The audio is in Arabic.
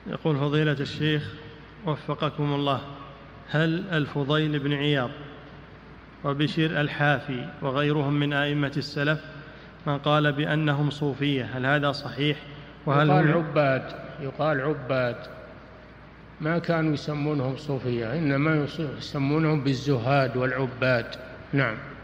يقول فضيلة الشيخ وفقكم الله، هل الفضيل بن عياض وبشير الحافي وغيرهم من أئمة السلف من قال بأنهم صوفية، هل هذا صحيح؟ وهل يقال عباد، ما كانوا يسمونهم صوفية، إنما يسمونهم بالزهاد والعباد. نعم.